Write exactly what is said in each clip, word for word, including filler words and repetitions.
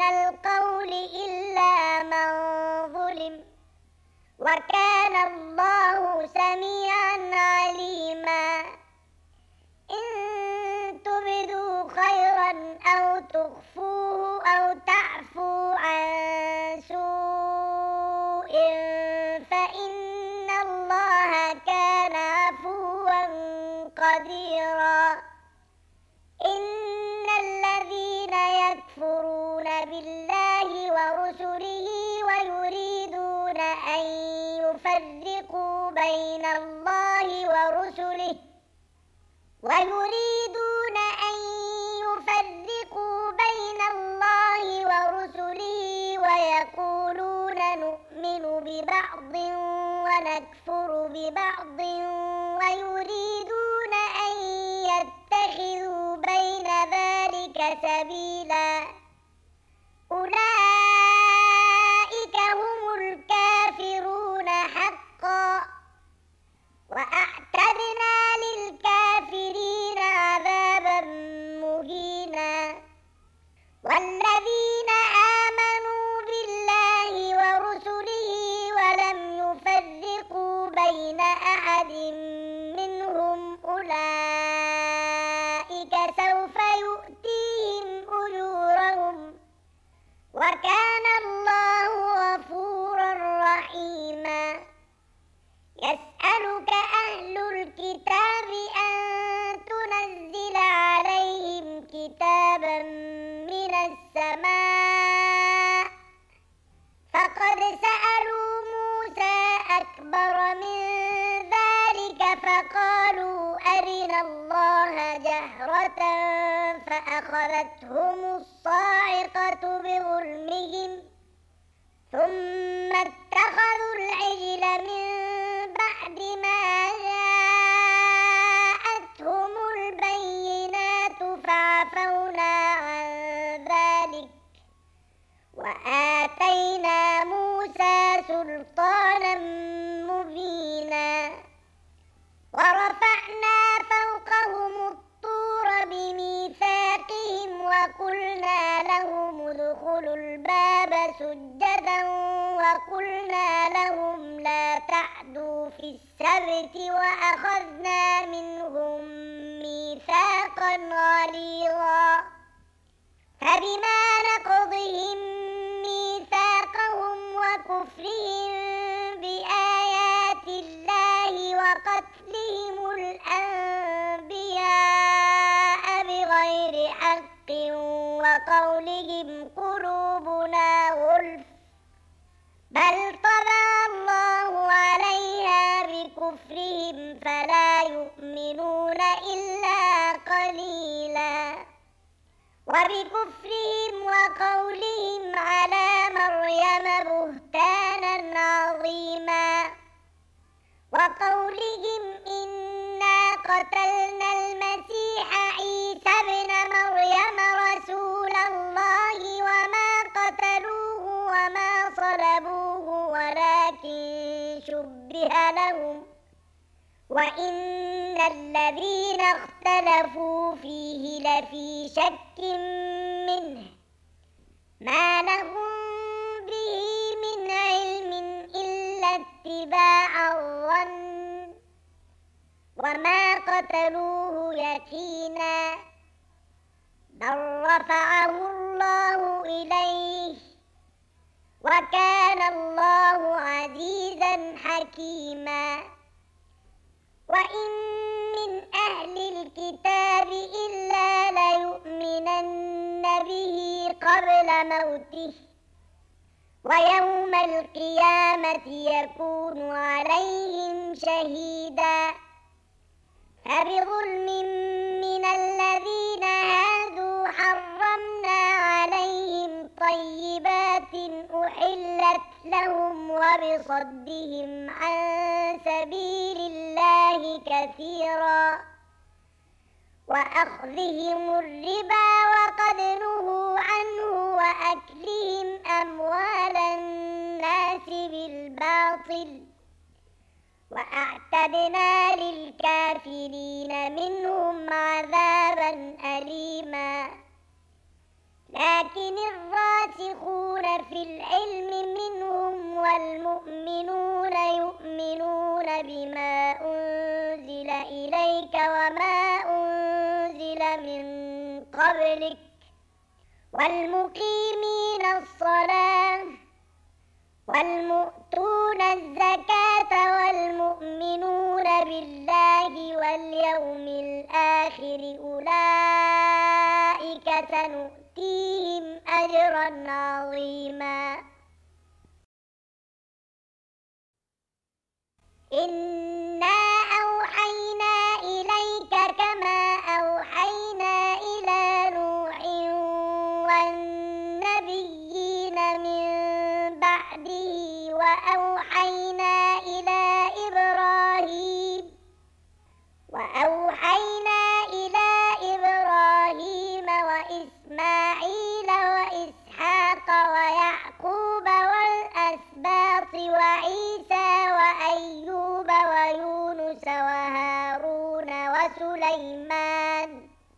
القول إلا من ظلم وكان الله سميعا عليما إن تبدوا خيرا أو تخفوه أو تعفو عن سوء فإن الله كان عفوا قديرا إن الذين يكفرون بالله ورسله ويريدون أن يفرقوا بين الله ورسله ويريدون أن يفرقوا بين الله ورسله ويقولون نؤمن ببعض ونكفر ببعض ويريدون أن يتخذوا بين ذلك سبيلا أولئك هم الكافرون حقا وأعتدنا للكافرين عذابا مهينا والذين آمنوا بالله ورسله ولم يفرقوا بين أحد منهم أولئك سوف يؤتيهم أجورهم وكان الله غفورا رحيما يسألك أهل الكتاب أن تنزل عليهم كتابا من السماء فقد سألوا موسى أكبر من ذلك فقالوا أرنا الله جهرة فأخذتهم الصاعقة بظلمهم ثم اتخذوا العجل من بعد ما جاءتهم البينات فعفونا عن ذلك وآتينا موسى سلطانا مبينا ورفعنا فوقهم الطور بميثاقهم وقلنا لهم ادخلوا الباب سجدا وقلنا لهم لا تعدوا في السبت وأخذنا منهم ميثاقا غليظا فبما نقضهم ميثاقهم وكفرهم بآيات الله وقتلهم الأنبياء بغير حق وقولهم قلوبنا غلف بل طبع الله عليها بكفرهم فلا يؤمنون إلا قليلا وبكفرهم وقولهم على مريم بهتانا عظيما وقولهم إنا قتلنا المسيح عيسى ابن مريم رسول الله وما قتلوه وما صلبوه ولكن شبه لهم وإن الذين اختلفوا فيه لفي شك منه ما لهم به من علم إلا اتباع الظن وما قتلوه يقينا بل رفعه الله إليه وكان الله عزيزا حكيما وإن من أهل الكتاب إلا ليؤمنن به قبل موته ويوم القيامة يكون عليهم شهيدا فبظلم من الذين هادوا حرمنا عليهم طيبات أحلت لهم وبصدهم عن سبيل الله كثيرا وأخذهم الربا وقد نهوا عنه وأكلهم أموال الناس بالباطل وأعتدنا للكافرين منهم عذابا أليما لكن الراسخون في العلم منهم والمؤمنون يؤمنون بما أنزل إليك وما أنزل من قبلك والمقيمين الصلاة والمؤتون الزكاة والمؤمنون بالله واليوم الآخر أولئك سنؤتيهم أجرا عظيما. إنا أوحينا إليك كما أوحينا إلى نوح والنبيين من بعده وأوحينا إلى إبراهيم وأوحينا إلى إبراهيم وإسماعيل وإسحاق ويعقوب والأسباط وعيسى وأيوب ويونس وهارون وسليمان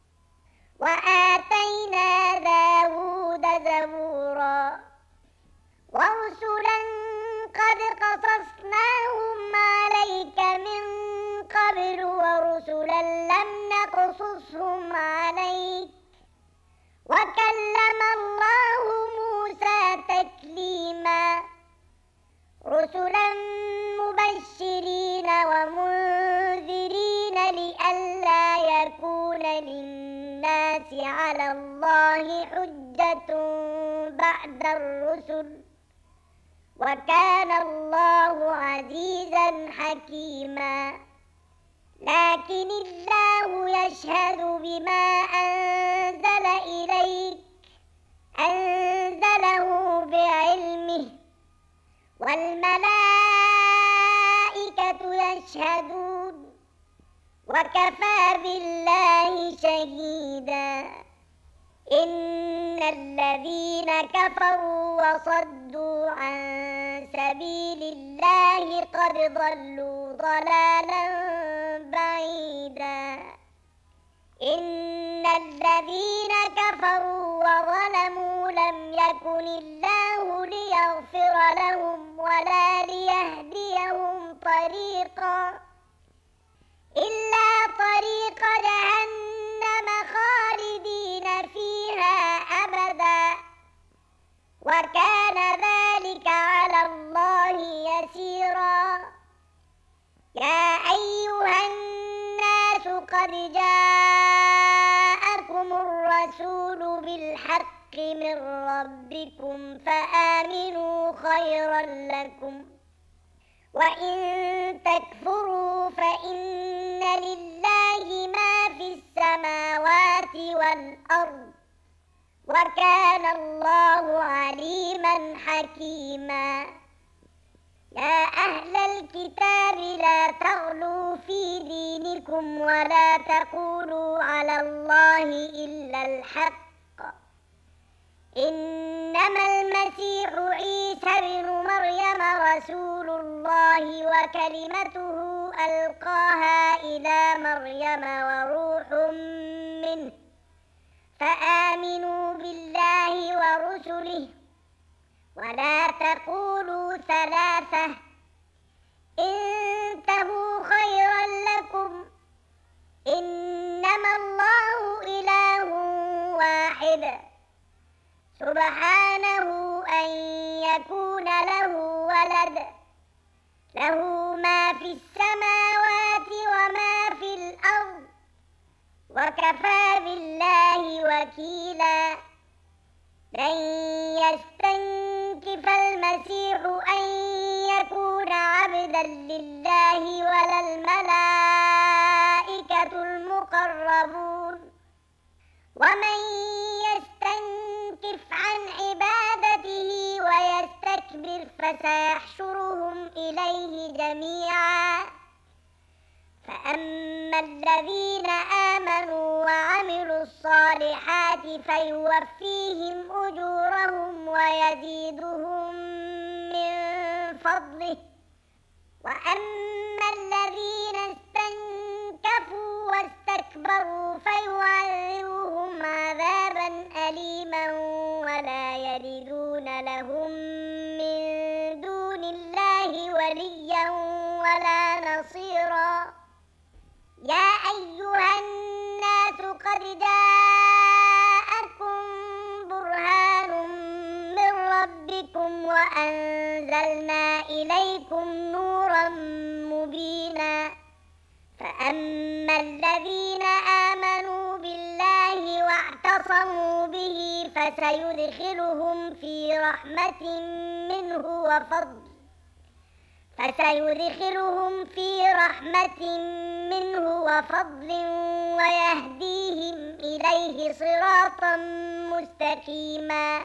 وآتينا داود زبورا ورسلا قد قصصناهم عليك من قبل ورسلا لم نقصصهم عليك وكلم الله موسى تكليما. رسلا مبشرين ومنذرين لئلا يكون للناس على الله حجة بعد الرسل وكان الله عزيزا حكيما. لكن الله يشهد بما أنزل إليك أنزله بعلمه والملائكة يشهدون وكفى بالله شهيدا. إن الذين كفروا وصدوا عن سبيل الله قد ضلوا ضلالا بعيدا. إن الذين كفروا وظلموا لم يكن الله ليغفر لهم ولا ليهديهم طريقا إلا طريق جهنم خالدين فيها أبدا وكان ذلك على الله يسيرا. يا أيها الناس قد جاءكم الرسول بالحق من ربكم فآمنوا خيرا لكم وإن تكفروا فإن لله ما في السماوات والأرض وكان الله عليما حكيما. يا أهل الكتاب لا تغلوا في دينكم ولا تقولوا على الله إلا الحق. إنما المسيح عيسى ابن مريم رسول الله وكلمته ألقاها إلى مريم وروح منه فآمنوا بالله ورسله ولا تقولوا ثلاثة انتهوا خيرا لكم إنما الله إله واحد سبحانه أن يكون له ولد له ما في السماوات وما في الأرض وكفى بالله وكيلا. لن يستنكف المسيح أن يكون عبدا لله ولا الملائكة المقربون ومن يستنكف عن عبادته ويستكبر فسيحشرهم إليه جميعا. فأما الذين آمنوا وعملوا الصالحات فيوفيهم أجورهم ويزيدهم من فضله وأما الذين استنكفوا واستكبروا فيعذبهم عذابا أليما الذين آمنوا بالله واعتصموا به فسيدخلهم في رحمة منه وفضل فسيدخلهم في رحمة منه وفضل ويهديهم إليه صراطا مستقيما.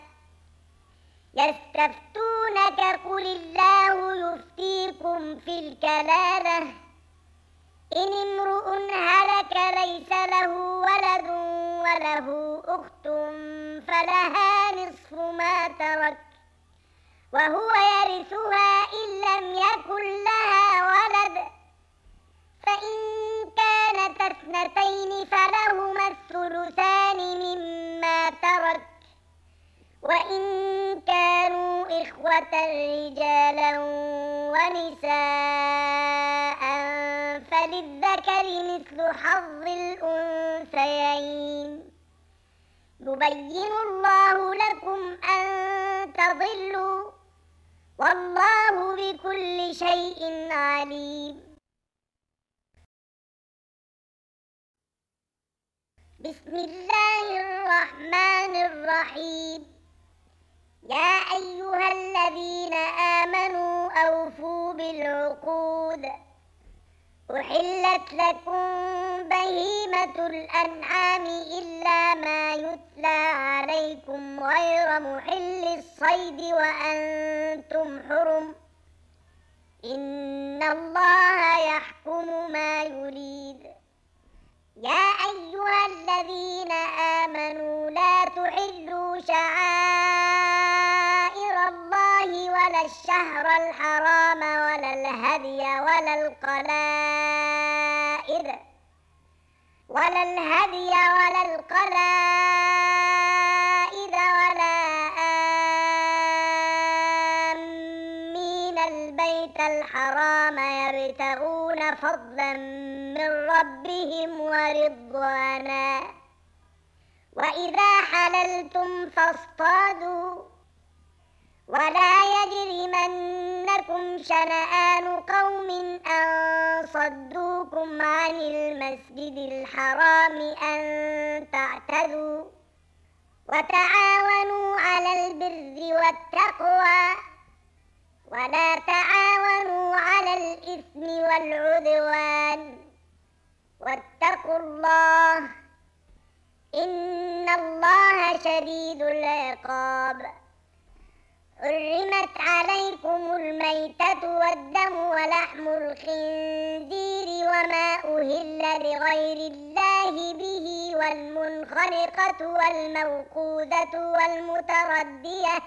يستفتونك قل الله يفتيكم في الكلالة إن امرؤ هلك ليس له ولد وله أخت فلها نصف ما ترك وهو يرثها إن لم يكن لها ولد فإن كانت اثنتين فلهما الثلثان مما ترك وإن كانوا إخوة رجالا ونساء فللذكر مثل حظ الأنثيين يبين الله لكم أن تضلوا والله بكل شيء عليم. بسم الله الرحمن الرحيم. يا أيها الذين آمنوا أوفوا بالعقود أحلت لكم بهيمة الأنعام إلا ما يتلى عليكم غير محل الصيد وأنتم حرم إن الله يحكم ما يريد. يا أيها الذين آمنوا لا تحلوا شعائر الله ولا الشهر الحرام ولا الهدي ولا القلائد ولا الهدي ولا القلائد ولا آمين البيت الحرام يبتغون فضلا من ربهم ورضوانا وإذا حللتم فاصطادوا ولا يجرمنكم شنآن قوم أن صدوكم عن المسجد الحرام أن تعتدوا وتعاونوا على البر والتقوى ولا تعاونوا على الإثم والعدوان واتقوا الله إن الله شديد العقاب. حرمت عليكم الميتة والدم ولحم الخنزير وما أهل لغير الله به والمنخنقة والموقوذة والمتردية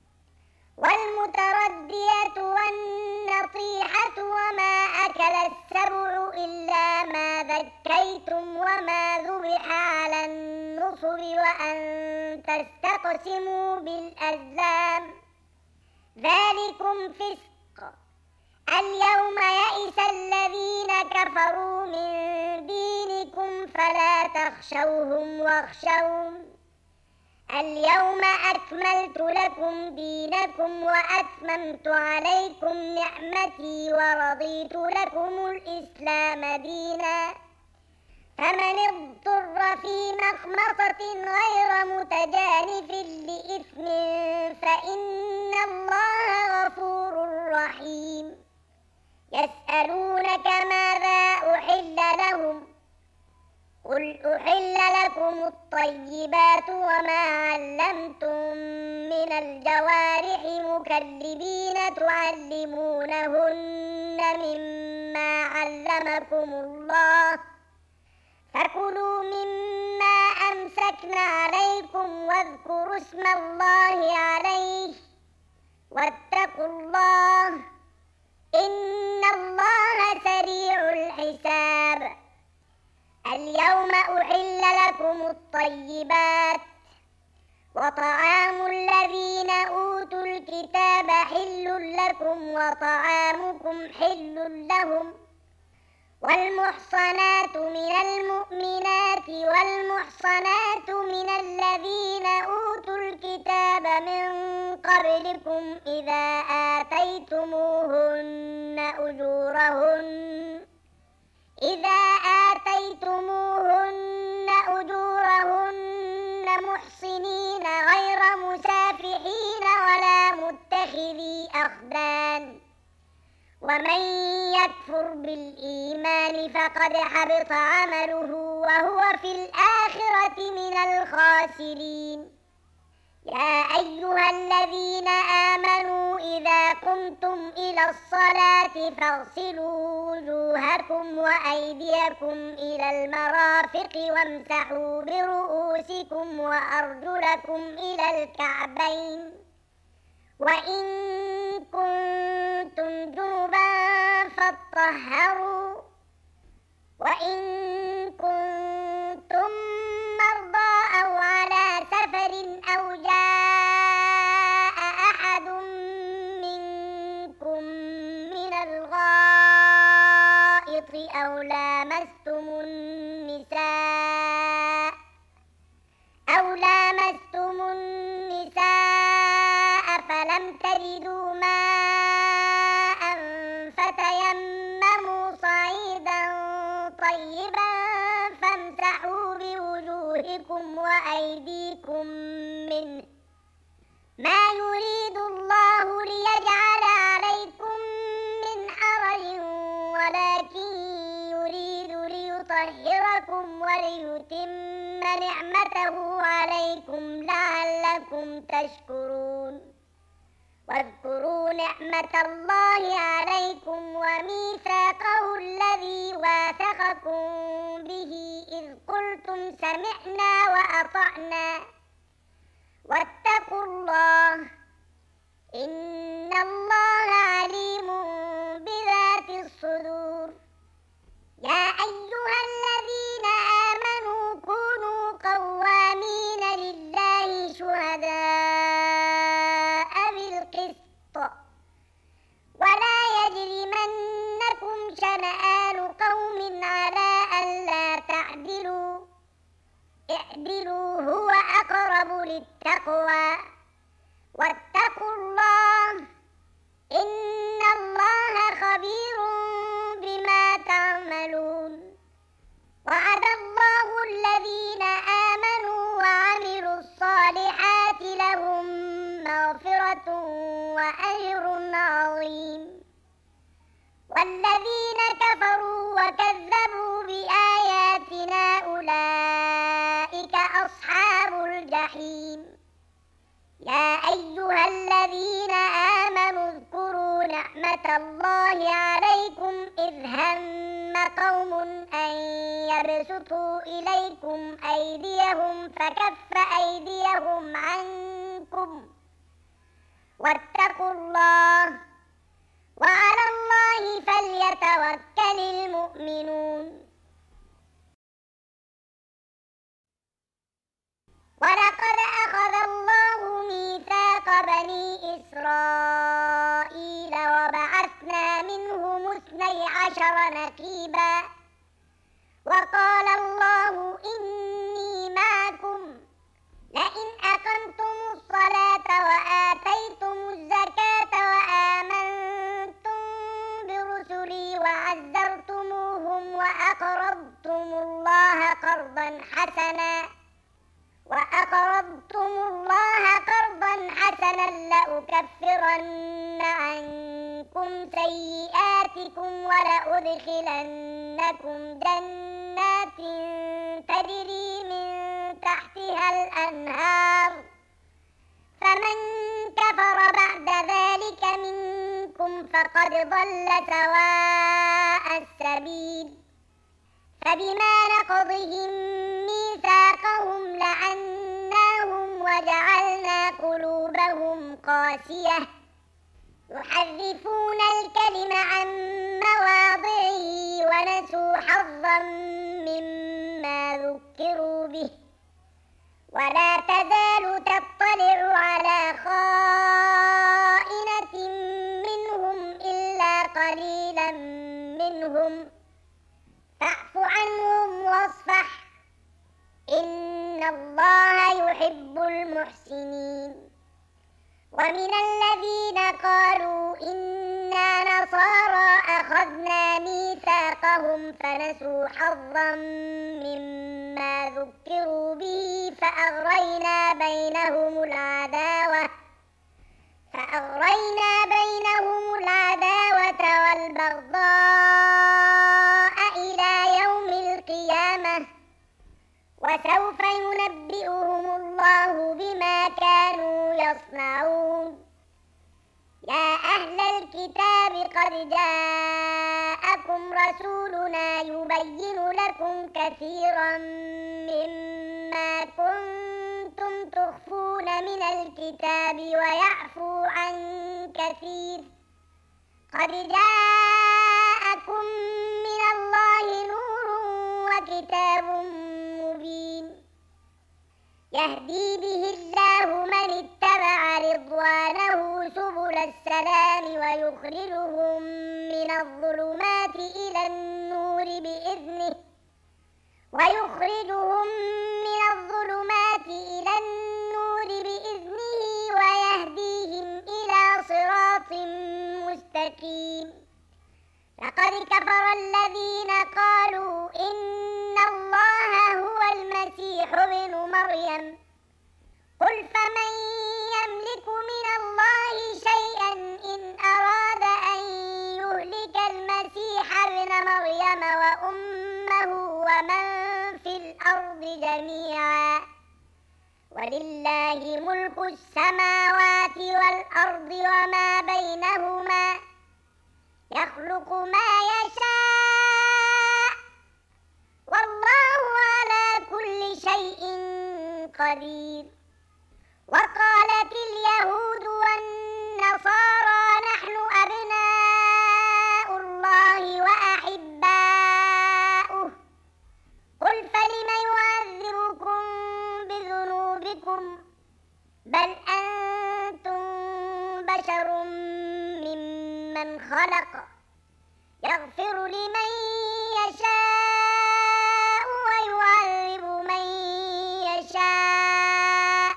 والمتردية والنطيحة وما أكل السبع إلا ما ذكيتم وما ذبح على النصب وأن تستقسموا بالأزلام ذلكم فسق. اليوم يئس الذين كفروا من دينكم فلا تخشوهم واخشون اليوم أكملت لكم دينكم وأتممت عليكم نعمتي ورضيت لكم الإسلام دينا فمن اضطر في مخمصة غير متجانف لإثم فإن الله غفور رحيم. يسألونك ماذا أحل لهم قل أحل لكم الطيبات وما علمتم من الجوارح مكلبين تعلمونهن مما علمكم الله فكلوا مما أمسكنا عليكم واذكروا اسم الله عليه واتقوا الله إن الله سريع الحساب. اليوم أحل لكم الطيبات وطعام الذين أوتوا الكتاب حل لكم وطعامكم حل لهم والمحصنات من المؤمنات والمحصنات من الذين أوتوا الكتاب من قبلكم إذا آتيتموهن أجورهن إذا آتيتموهن محصنين غير مسافحين ولا متخذي أخدان ومن يكفر بالإيمان فقد حبط عمله وهو في الآخرة من الخاسرين. يا أيها الذين آمنوا إذا قمتم إلى الصلاة فاغسلوا وجوهكم وأيديكم إلى المرافق وامسحوا برؤوسكم وأرجلكم إلى الكعبين وإن كنتم جنبا فاطهروا وإن كنتم مرضى أو على سفر أو جاء أحد منكم من الغائط أو لامستم النساء أو لامستم النساء فلم تجدوا ماء فتيمموا صعيدا طيبا فامسحوا بوجوهكم وأيديكم منه ما يريد الله ليجعل عليكم من حرج ولكن يريد ليطهركم وليتم نعمته عليكم لعلكم تشكرون. واذكروا نعمة الله عليكم وميثاقه الذي واثقكم به إذ قلتم سمعنا وأطعنا واتقوا الله إن الله عليم بذات الصدور. يا أيها الذين آمنوا كونوا قوامين لله شهداء بالقسط ولا يجرمنكم شنآن قوم على ألا تعدلوا اعدلوا هو أقرب للتقوى واتقوا الله إن الله خبير بما تعملون. وعد الله الذين آمنوا وعملوا الصالحات لهم مغفرة وأجر عظيم. والذين كفروا وكذبوا بآياتنا أولئك أصحاب الجحيم. يا أيها الذين آمنوا اذكروا نعمة الله عليكم إذ هم قوم أن يبسطوا إليكم أيديهم فكف أيديهم عنكم واتقوا الله وعلى الله فليتوكل المؤمنون. ولقد أخذ الله ميثاق بني إسرائيل وبعثنا منهم اثني عشر نقيبا وقال الله إني معكم لئن أقمتم الصلاة وآتيتم الزكاة وآمنتم برسلي وعزرتموهم وأقرضتم الله قرضا حسنا وأقرضتم الله قرضا حسنا لأكفرن عنكم سيئاتكم ولأدخلنكم جنات تجري من تحتها الأنهار فمن كفر بعد ذلك منكم فقد ضل سواء السبيل. فبما نقضهم ميثاقهم لعناهم وجعلنا قلوبهم قاسية يحرفون الكلم عن مواضعه ونسوا حظا مما ذكروا به ولا تزال تطلع على خائنة منهم إلا قليلا منهم فاعف عنهم واصفح إن الله يحب المحسنين. ومن الذين قالوا إنا نصارى أخذنا ميثاقهم فنسوا حظا مما ما ذكروا به فأغرينا بينهم العداوة فأغرينا بينهم العداوة والبغضاء إلى يوم القيامة وسوف ينبئهم الله بما كانوا يصنعون. يا أهل الكتاب قد جاءكم رسولنا يبين لكم كثيرا مما كنتم تخفون من الكتاب ويعفو عن كثير. قد جاءكم من الله نور وكتاب مبين يهدي به الله من اتبع رضوانه سبل السلام ويخرجهم من الظلمات إلى النور بإذنه ويخرجهم من الظلمات إلى النور بإذنه ويهديهم إلى صراط مستقيم. لقد كفر الذين قالوا إن الله هو المسيح ابن مريم قل فمن يملك من الله شيئا إن أراد أن يهلك المسيح ابن مريم وأمه ومن في الأرض جميعا ولله ملك السماوات والأرض وما بينهما يخلق ما يشاء والله على كل شيء قدير. وقالت اليهود والنصارى نحن أبناء الله وأحباؤه قل فلم يعذبكم بذنوبكم بل أنتم بشر ممن خلق يغفر لمن يشاء ويعذب من يشاء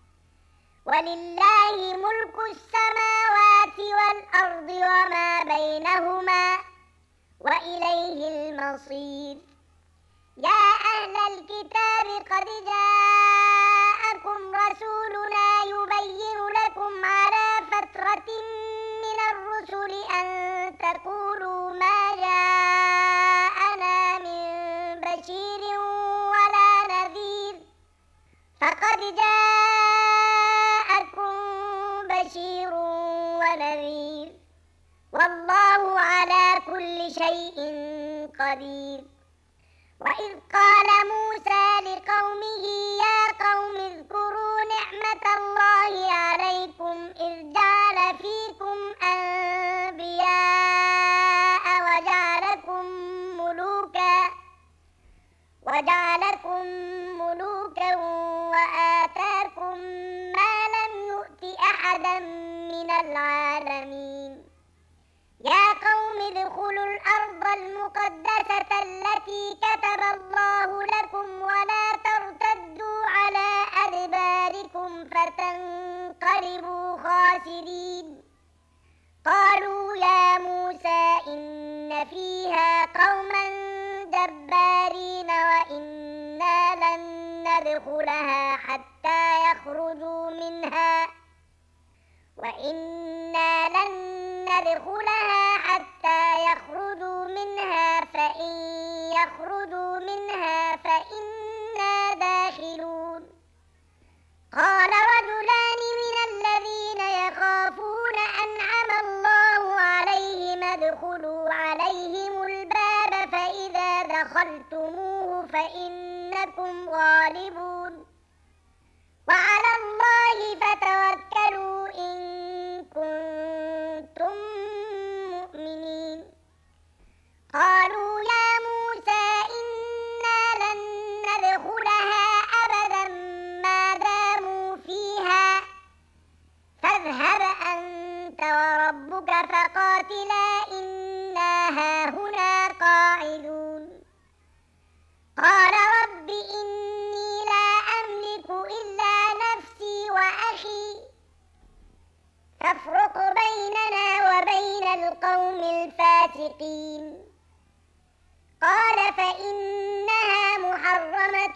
ولله ملك السماوات والأرض وما بينهما وإليه المصير. يا أهل الكتاب قد جاءكم رسولنا يبين لكم على فترة من الرسل أن تقولوا ما جاءنا من بشير ولا نذير فقد جاءكم بشير ونذير والله على كل شيء قدير. وإذ قال موسى لقومه يا قوم اذكروا نعمة الله عليكم إذ جعل فيكم أنبياء وجعلكم ملوكا وجعلكم ملوكا وآتاكم ما لم يؤت أحدا من العالمين. يا قوم ادخلوا الأرض المقدسة التي كتب الله لكم ولا ترتدوا على أدباركم فتنقلبوا خاسرين. قالوا يا موسى إن فيها قوما جبارين وإنا لن ندخلها حتى يخرجوا منها وإنا لن ندخلها حتى يخرجوا منها فإن يخرجوا منها فإنا داخلون. قال رجلان من الذين يخافون أنعم الله عليهم ادخلوا عليهم الباب فإذا دخلتموه فإنكم غالبون وعلى الله فتوكلوا إن كنتم مؤمنين. قالوا يا موسى إنا لن ندخلها أبدا ما داموا فيها فاذهب أنت وربك فقاتلا إنا هاهنا قاعدون. قال رب إني لا أملك إلا نفسي وأخي فافرق بيننا وبين القوم الفاسقين. قال فإنها محرمة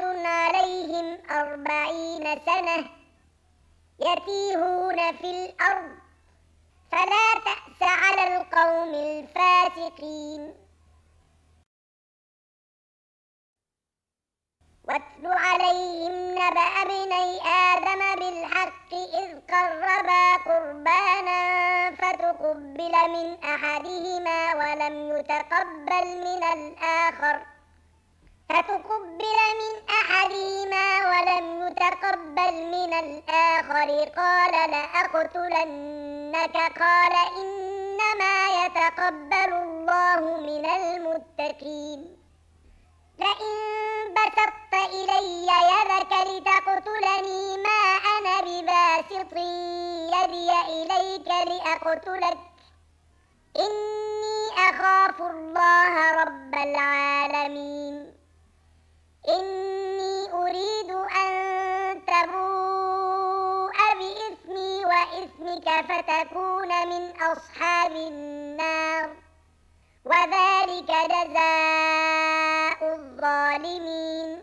أربعين سنة يتيهون في الأرض فلا تأس على القوم الفاسقين. واتل عليهم نبأ ابني آدم بالحق إذ قربا قربانا فتقبل من أحدهما ولم يتقبل من الآخر فتقبل من أحدهما ولم يتقبل من الآخر قال لأقتلنك قال إنما يتقبل الله من المتقين. لئن بسطت إلي يدك لتقتلني ما أنا بباسط يدي إليك لأقتلك إني أخاف الله رب العالمين. إني أريد أن تبوء بإثمي وإثمك فتكون من أصحاب النار وذلك جزاء الظالمين.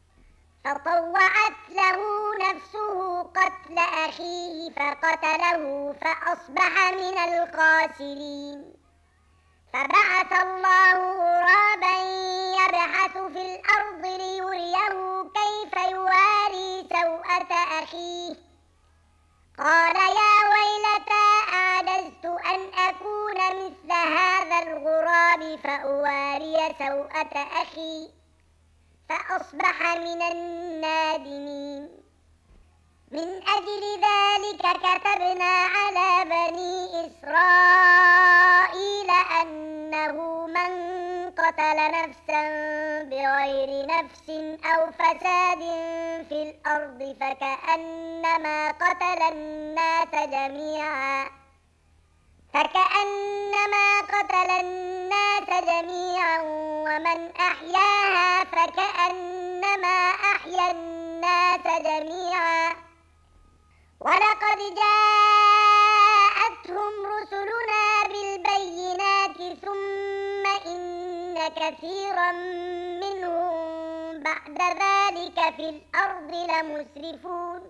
فطوعت له نفسه قتل أخيه فقتله فأصبح من الخاسرين. فبعث الله غرابا يبحث في الأرض ليريه كيف يواري سوءة أخيه قال يا ويلتى أعجزت أن أكون مثل هذا الغراب فأواري سوءة أخي فأصبح من النادمين. من أجل ذلك كتبنا على بني إسرائيل أنه من قتل نفسا بغير نفس أو فساد في الأرض فكأنما قتل الناس جميعا فكأنما قتل الناس جميعا ومن أحياها فكأنما أحيا الناس جميعا. ولقد جاءتهم رسلنا بالبينات ثم إن كثيرا منهم بعد ذلك في الأرض لمسرفون.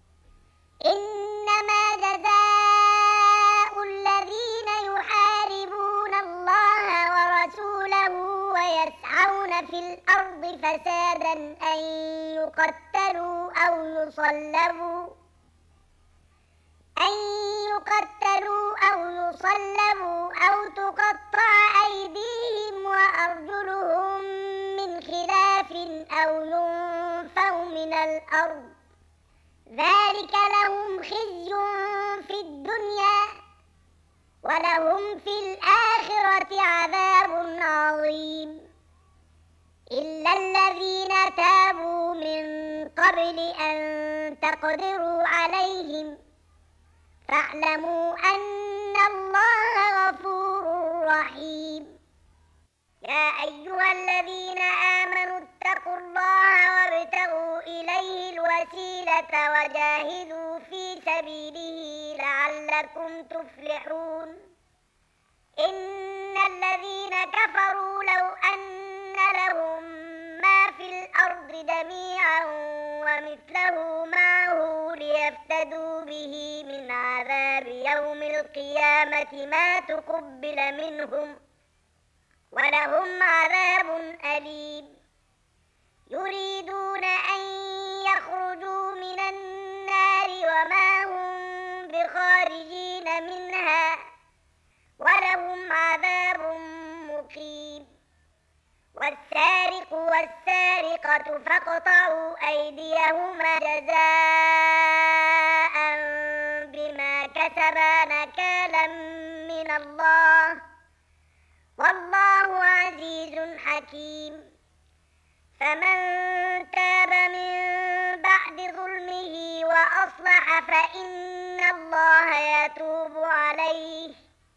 إنما جزاء الذين يحاربون الله ورسوله ويسعون في الأرض فسادا أن يقتلوا أو يصلبوا أن يقتلوا أو يصلبوا أو تقطع أيديهم وأرجلهم من خلاف أو ينفوا من الأرض ذلك لهم خزي في الدنيا ولهم في الآخرة عذاب عظيم. إلا الذين تابوا من قبل أن تقدروا عليهم فاعلموا أن الله غفور رحيم. يا أيها الذين آمنوا اتقوا الله وابتغوا إليه الوسيلة وجاهدوا في سبيله لعلكم تفلحون. إن الذين كفروا لو أن لهم ما في الأرض جميعا ومثله معه ليفتدوا به من عذاب يوم القيامة ما تقبل منهم ولهم عذاب أليم. يريدون أن يخرجوا من النار وما هم بخارجين منها ولهم عذاب مقيم. والسارق والسارقة فاقطعوا أيديهما جزاء بما كسبا نكالا من الله والله عزيز حكيم. فمن تاب من بعد ظلمه وأصلح فإن الله يتوب عليه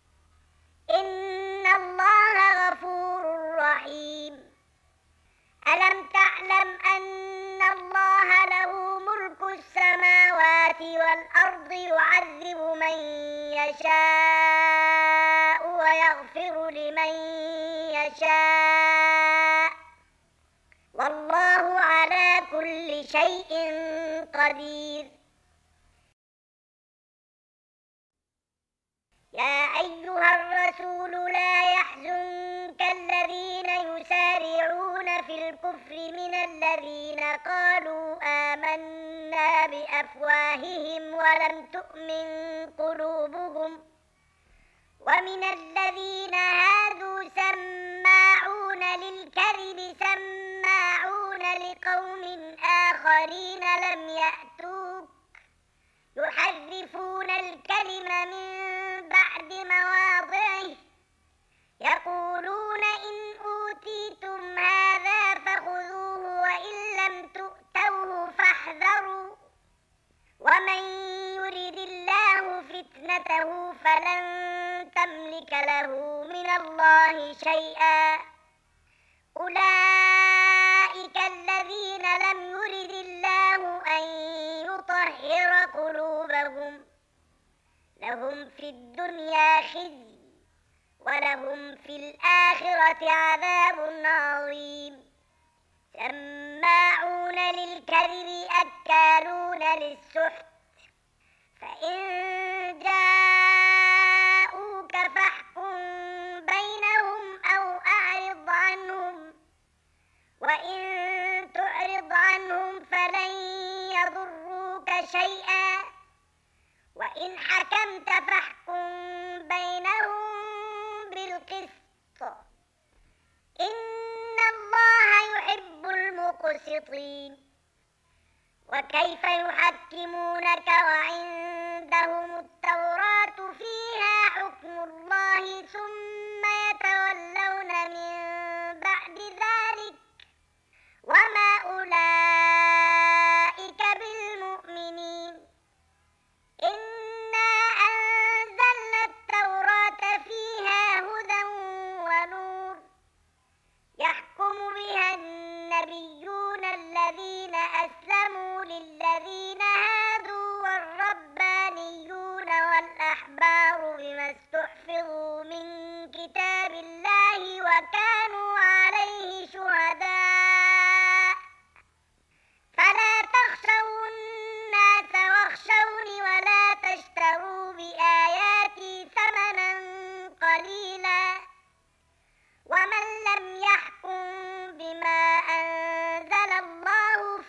إن الله غفور رحيم. ألم تعلم أن الله له ملك السماوات والأرض يعذب من يشاء ويغفر لمن يشاء والله على كل شيء قدير. يا أيها الرسول لا يحزنك الذين يسارعون في الكفر من الذين قالوا آمنا بأفواههم ولم تؤمن قلوبهم، ومن الذين هادوا سماعون للكذب سماعون لقوم آخرين لم يأتوك يحرفون الكلم من بعد مواضعه، يقولون إن أوتيتم هذا فخذوه وإن لم تؤتوه فاحذروا، ومن يرد الله فتنته فلن تملك له من الله شيئا. أولئك الذين لم يرد الله أن يطهر قلوبهم، لهم في الدنيا خزي ولهم في الآخرة عذاب عظيم. سماعون للكذب أكالون للسحت، فإن جاءوك فاحكم بينهم أو أعرض عنهم، وإن تعرض عنهم فلن يضروك شيئا، وإن حكمت فاحكم بينهم بالقسط، إن الله يحب المقسطين. وكيف يحكمونك وعندهم التوراة فيها حكم الله ثم يتولون من بعد ذلك وما أولئك بالمؤمنين. إنا أنزلنا التوراة فيها هدى ونور، يحكم بها النبيون الذين أسلموا للذين هادوا والربانيون والأحبار بما استحفظوا من كتاب الله وكانوا عليه شهداء، فلا تخشوا الناس واخشوني ولا تشتروا بآياتي ثمنا قليلا، ومن لم يحكم بما أنزل الله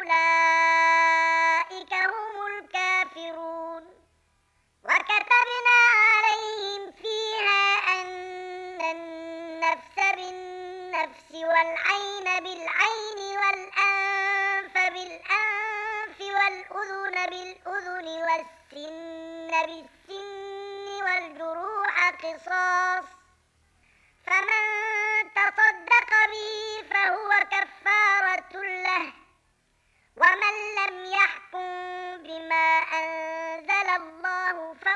فأولئك هم الكافرون. وكتبنا عليهم فيها أن النفس بالنفس والعين بالعين والأنف بالأنف والأذن بالأذن والسن بالسن والجروح قصاص، فمن تصدق به فهو كفارة له، ومن لم يحكم بما أنزل الله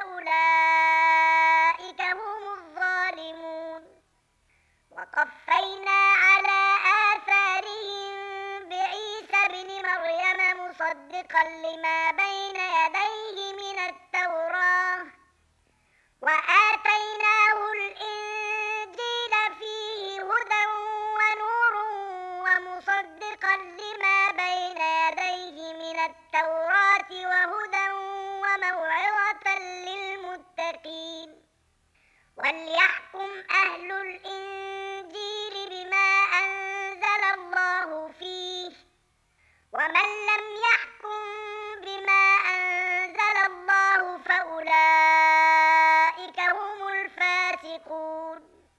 فأولئك هم الظالمون. وقفينا على آثارهم بعيسى ابن مريم مصدقا لما بين يديه من التوراة، وآتيناه الإنجيل فيه هدى ونور ومصدقا لما بين يديه من التوراة وهدى وموعظة للمتقين. وليحكم أهل الإنجيل بما أنزل الله فيه، ومن لم يحكم بما أنزل الله فأولئك هم الفاسقون.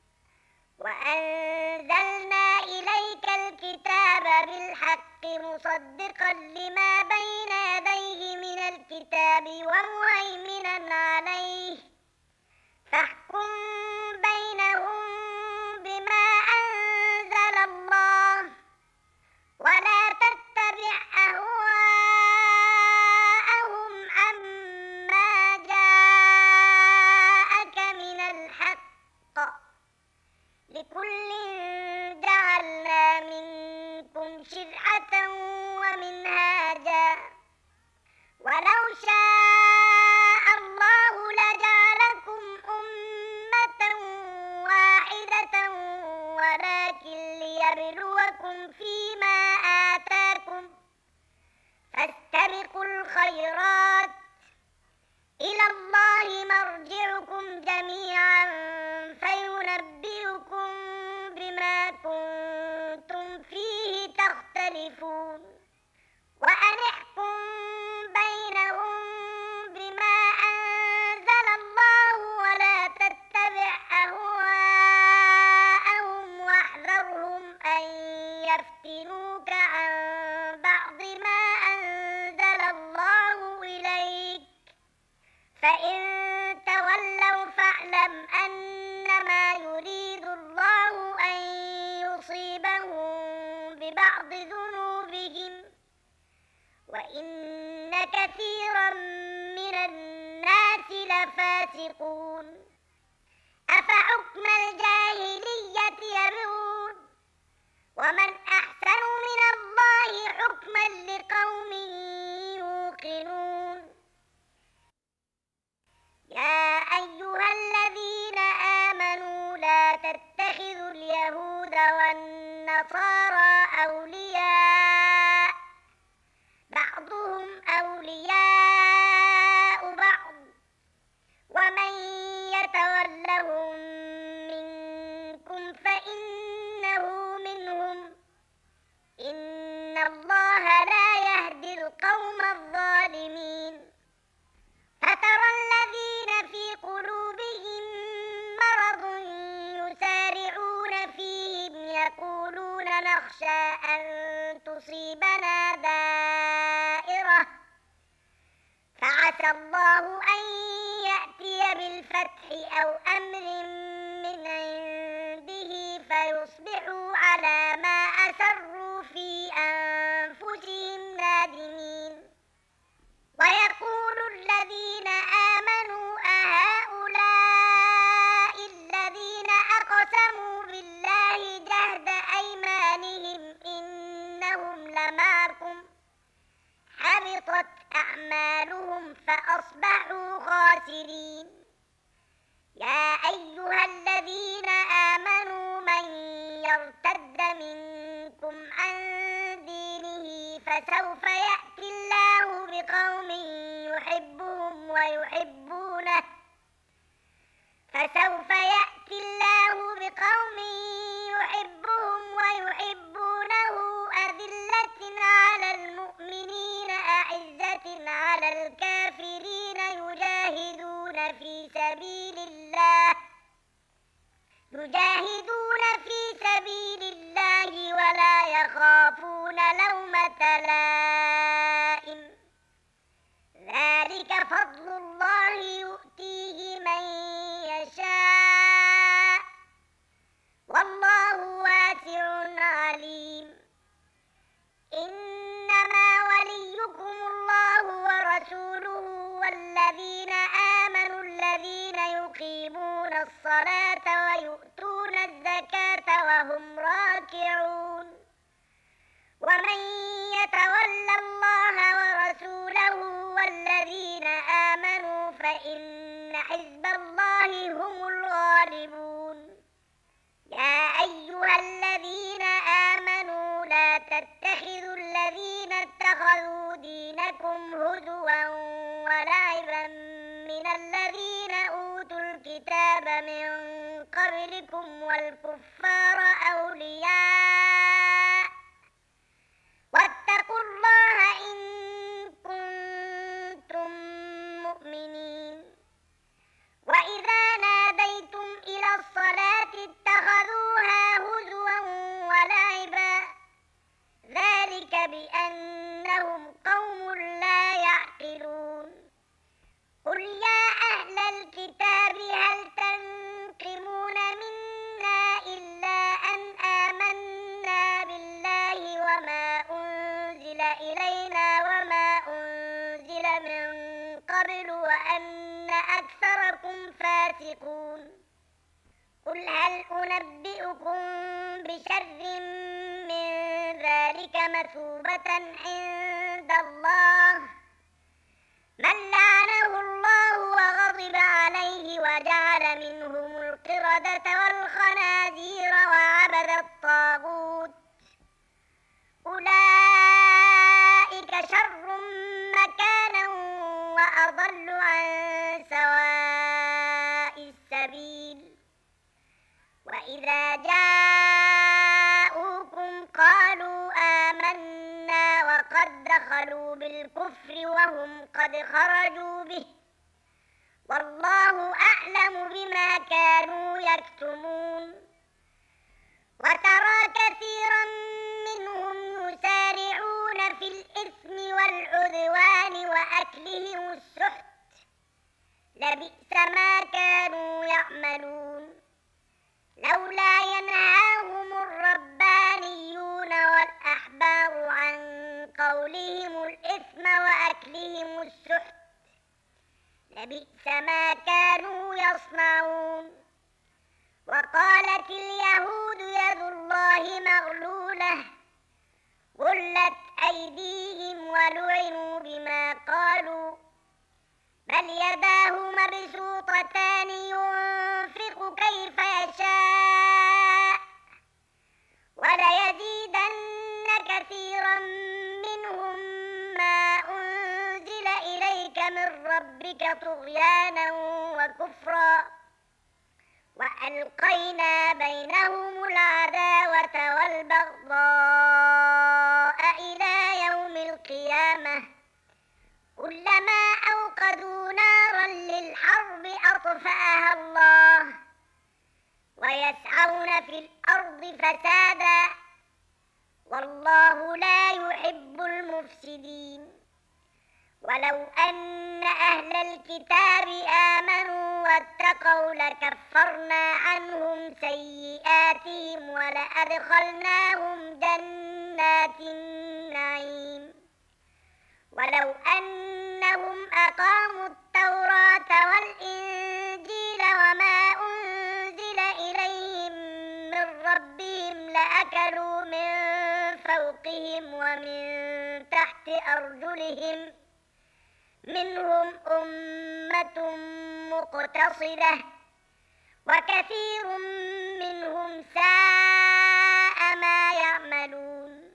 وأنزلنا إليك الكتاب بالحق مصدقا لما بين يديه من الكتاب ومهيمنا عليه، فاحكم بينهم بما أنزل الله، ولا تتبع أهواءهم عما جاءك من الحق، لكل جعلنا منكم شرعة ومنهاجا، ولو شاء الله لجعلكم أمة يختلفون وأن احكم بينهم بما أنزل الله ولا تتبع أهواءهم واحذرهم أن يفتنوك عن بعض ما أنزل الله إليك فإن تولوا فاعلم أنما يريد الله أن يصيبهم ببعض ذنوبهم وإن كثيرا من الناس لفاسقون أفحكم الجاهلية يبغون ومن أحسن من الله حكما لقوم يوقنون يا أيها الذين آمنوا لا تتخذوا اليهود والنصارى أولياء بعضهم أولياء بعض ومن يتولهم منكم فإنه منهم إن الله لا يهدي القوم الظالمين فترى الذين في قلوبهم مرض يسارعون فيهم يقولون نخشى أن تصيبنا دائرة فعسى الله أن يأتي بالفتح أو أمر من عنده فيصبحوا على ما أسروا في أنفسهم نادمين ويقول الذين آمنوا أهؤلاء الذين أقسموا بالله جهد أيمانهم إنهم لمعكم حبطت أعمالهم فأصبحوا خاسرين يا أيها الذين آمنوا من يرتد منكم عن دينه فسوف يأتي الله بقوم يحبهم ويحبونه فسوف يأتي الله بقوم يحبهم ويحبونه أذلة على المؤمنين أعزة على الكافرين يجاهدون في سبيل الله يجاهدون في سبيل الله ولا يخافون لومة لائم ذلك فضل الله يؤتيه من يشاء والله واسع عليم إنما وليكم الله ورسوله والذين آمنوا الذين يقيمون الصلاة ويؤتون الزكاة وهم راكعون ومن يتول الله ورسوله والذين آمنوا فإن حزب الله هم الغالبون يا أيها الذين آمنوا لا تتخذوا الذين اتخذوا دينكم هزوا ولعبا من الذين أوتوا الكتاب من قبلكم والكفار أولياء واتقوا الله إن كنتم مؤمنين وإذا ناديتم إلى الصلاة اتخذوها هزوا ولعبا ذلك بأنهم قوم لا يعقلون قل يا أهل الكتاب هل تنقمون منا إلا أن آمنا بالله وما أنزل إلينا وما أنزل من قبل وأن أكثركم فاسقون قل هل أنبئكم بشر من ذلك مثوبة عند الله من لعنه الله وغضب عليه وجعل منهم القردة والخنازير وعبد الطاغوت أولئك شر مكانا وأضل عن سواء السبيل وإذا جاءوكم قالوا آمنا قد دخلوا بالكفر وهم قد خرجوا به، والله أعلم بما كانوا يكتمون. وترى كثيرا منهم يسارعون في الإثم والعدوان وأكلهم السحت، لبئس ما كانوا يعملون. لولا ينهاهم الربانيون والأحبار عن قولهم الإثم وأكلهم السحت، لبئس ما كانوا يصنعون. وقالت اليهود يد الله مغلولة، غلت أيديهم ولعنوا بما قالوا، بل يداه مبسوطتان ينفق كيف يشاء، وليزيدن كثيرا منهم ما أنزل إليك من ربك طغيانا وكفرا، وألقينا بينهم العداوة والبغضاء إلى يوم القيامة، كلما أوقدوا نارا للحرب أطفأها الله، ويسعون في الأرض فسادا، والله لا يحب المفسدين. ولو أن أهل الكتاب آمنوا واتقوا لكفرنا عنهم سيئاتهم ولأدخلناهم جنات النعيم. ولو أنهم أقاموا التوراة والإنجيل وما أنزل إليهم من ربهم لأكلوا من فوقهم ومن تحت أرجلهم، منهم أمة مقتصدة وكثير منهم ساء ما يعملون.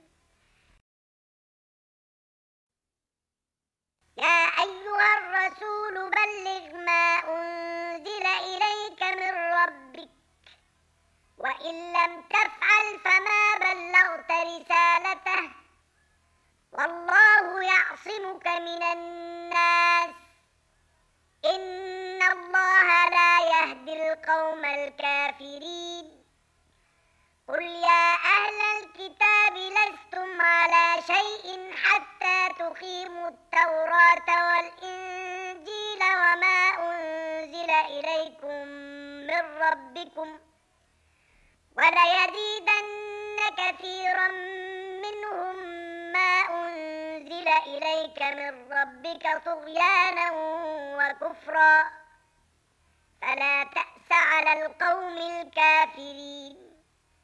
يا أيها الرسول بلغ ما أنزل إليك من ربك، وإن لم تفعل فما بلغت رسالته، والله يعصمك من الناس، إن الله لا يهدي القوم الكافرين. قل يا أهل الكتاب لستم على شيء حتى تقيموا التوراة والإنجيل وما أنزل إليكم من ربكم، وليزيدن كثيرا منهم ما أنزل إليك من ربك طغيانا وكفرا، فلا تأس على القوم الكافرين.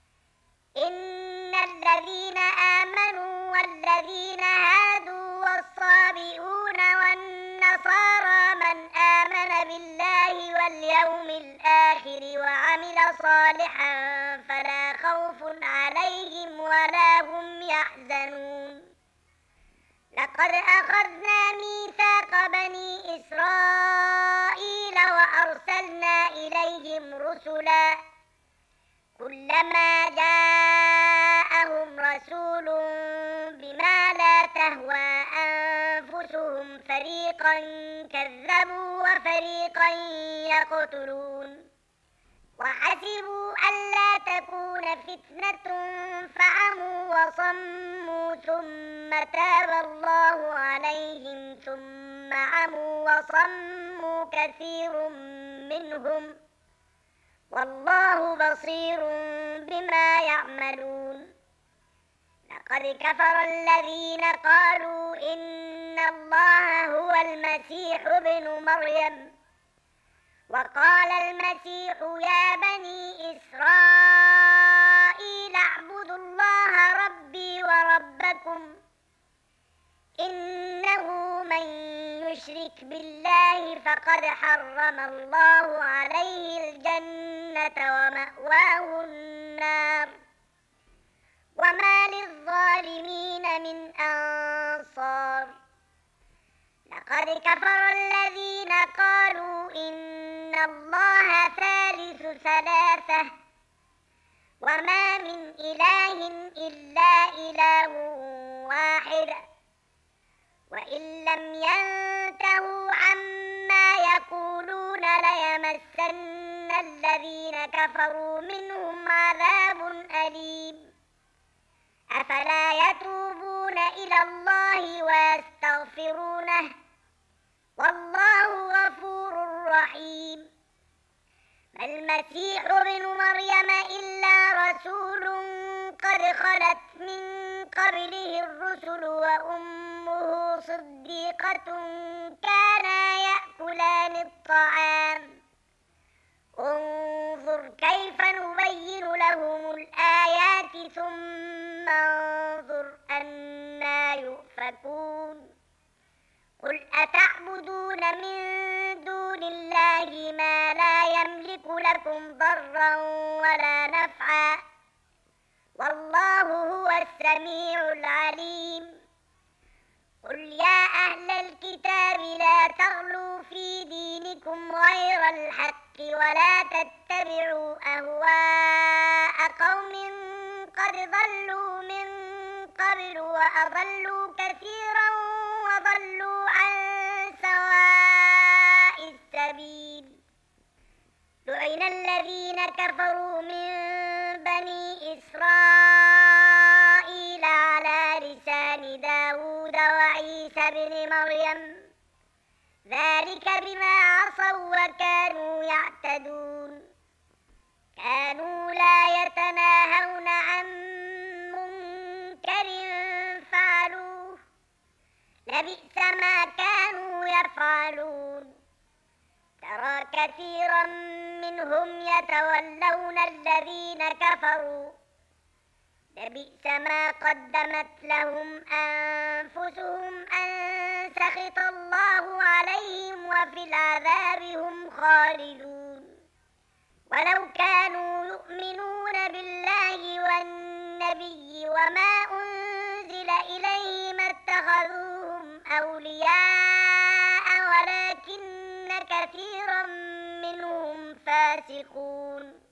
إن الذين آمنوا والذين هادوا والصابئون والنصارى من آمن بالله واليوم الآخر وعمل صالحا فلا خوف عليهم ولا هم يحزنون. لقد أخذنا ميثاق بني إسرائيل وأرسلنا إليهم رسلا، كلما جاءهم رسول بما لا تهوى أنفسهم فريقا كذبوا وفريقا يقتلون، وحسبوا ألا تكون فتنة فعموا وصموا ثم تاب الله عليهم ثم عموا وصموا كثير منهم، والله بصير بما يعملون. لقد كفر الذين قالوا إن الله هو المسيح ابن مريم، وقال المسيح يا بني إسرائيل اعبدوا الله ربي وربكم، إنه من يشرك بالله فقد حرم الله عليه الجنة ومأواه النار، وما للظالمين من أنصار. لقد كفر الذين قالوا إن الله ثالث ثلاثة، وما من إله إلا إله واحد، لم ينتهوا عما يقولون ليمسن الذين كفروا منهم عذاب أليم أفلا يتوبون إلى الله ويستغفرونه والله غفور رحيم ما المسيح ابن مريم إلا رسول قد خلت من قبله الرسل وأمه صديقة كانا يأكلان الطعام انظر كيف نبين لهم الآيات ثم انظر أنى يؤفكون قل أتعبدون من دون الله ما لا يملك لكم ضرا ولا نفعا والله هو السميع العليم قل يا أهل الكتاب لا تغلوا في دينكم غير الحق ولا تتبعوا أهواء قوم قد ضلوا من قبل وأضلوا كثيرا وضلوا عن سواء السبيل لعن الذين كفروا من بني إسرائيل على لسان داود وعيسى بن مريم ذلك بما عصوا وكانوا يعتدون كانوا لا يتناهون عن منكر فعلوه لبئس ما كانوا يفعلون ترى كثيرا منهم يتولون الذين كفروا لبئس ما قدمت لهم أنفسهم أن سخط الله عليهم وفي العذاب هم خالدون ولو كانوا يؤمنون بالله والنبي وما أنزل إليه ما اتخذوهم أولياء ولكن كثيرا منهم فاسقون